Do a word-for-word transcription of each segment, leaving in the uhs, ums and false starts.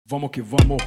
Vamos que vamos.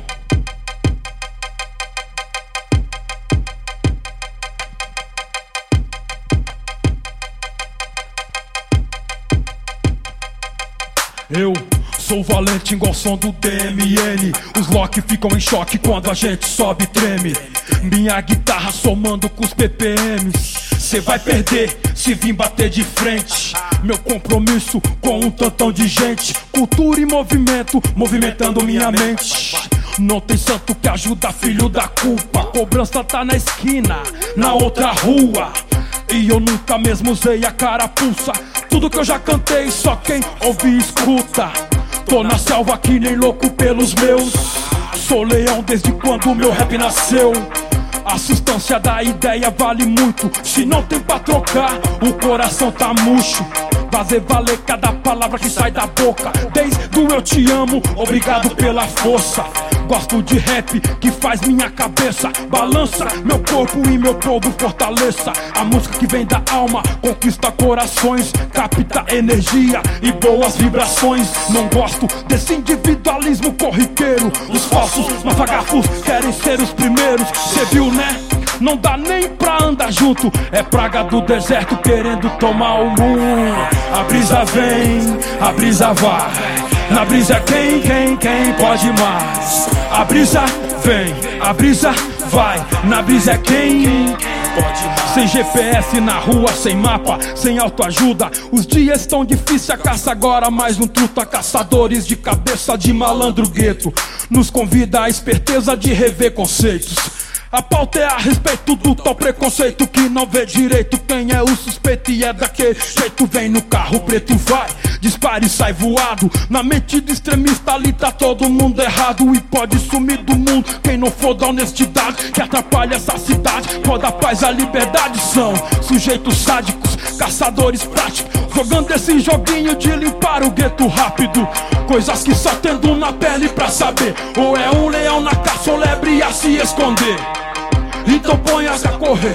Eu sou valente igual som do D M N. Os Loki ficam em choque quando a gente sobe e treme. Minha guitarra somando com os B P Ms. Cê vai perder se vir bater de frente. Meu compromisso com um tantão de gente. Cultura e movimento, movimentando minha mente. Não tem santo que ajuda, filho da culpa. A cobrança tá na esquina, na outra rua. E eu nunca mesmo usei a carapuça. Tudo que eu já cantei, só quem ouve escuta. Tô na selva que nem louco pelos meus. Sou leão desde quando meu rap nasceu. A substância da ideia vale muito. Se não tem pra trocar, o coração tá murcho. Fazer valer cada palavra que sai da boca. Desde o eu te amo, obrigado pela força. Gosto de rap que faz minha cabeça balança, meu corpo e meu povo fortaleça. A música que vem da alma conquista corações, capta energia e boas vibrações. Não gosto desse individualismo corriqueiro. Os falsos mafagafos querem ser os primeiros. Cê viu, né? Não dá nem pra andar junto. É praga do deserto querendo tomar o mundo. A brisa vem, a brisa vai. Na brisa quem, quem, quem pode mais. A brisa vem, a brisa vai. Na brisa é quem pode mais. Sem G P S na rua, sem mapa, sem autoajuda. Os dias estão difíceis, a caça agora mais um truta. Caçadores de cabeça de malandro gueto nos convida a esperteza de rever conceitos. A pauta é a respeito do tal preconceito que não vê direito quem é o suspeito e é daquele jeito. Vem no carro preto e vai, dispara e sai voado. Na mente do extremista ali tá todo mundo errado. E pode sumir do mundo quem não for da honestidade, que atrapalha essa cidade. Quando a paz e a liberdade são sujeitos sádicos, caçadores práticos, jogando esse joguinho de limpar o gueto rápido. Coisas que só tendo na pele pra saber. Ou é um leão na caça ou lebre a se esconder. Então ponha-se a correr,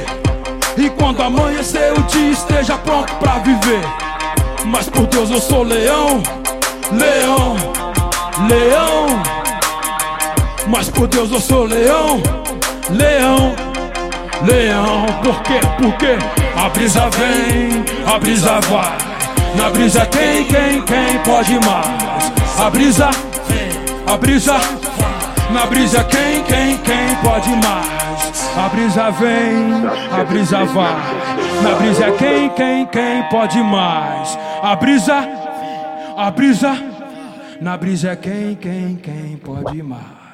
e quando amanhecer o dia esteja pronto pra viver. Mas por Deus eu sou leão, leão, leão. Mas por Deus eu sou leão, leão, leão. Por quê? Porque a brisa vem, a brisa vai. Na brisa quem, quem, quem pode mais. A brisa vem, a brisa vai. Na brisa quem, quem, quem pode mais. A brisa vem, a brisa vai. Na brisa é quem, quem, quem pode mais. A brisa, a brisa. Na brisa é quem, quem, quem pode mais.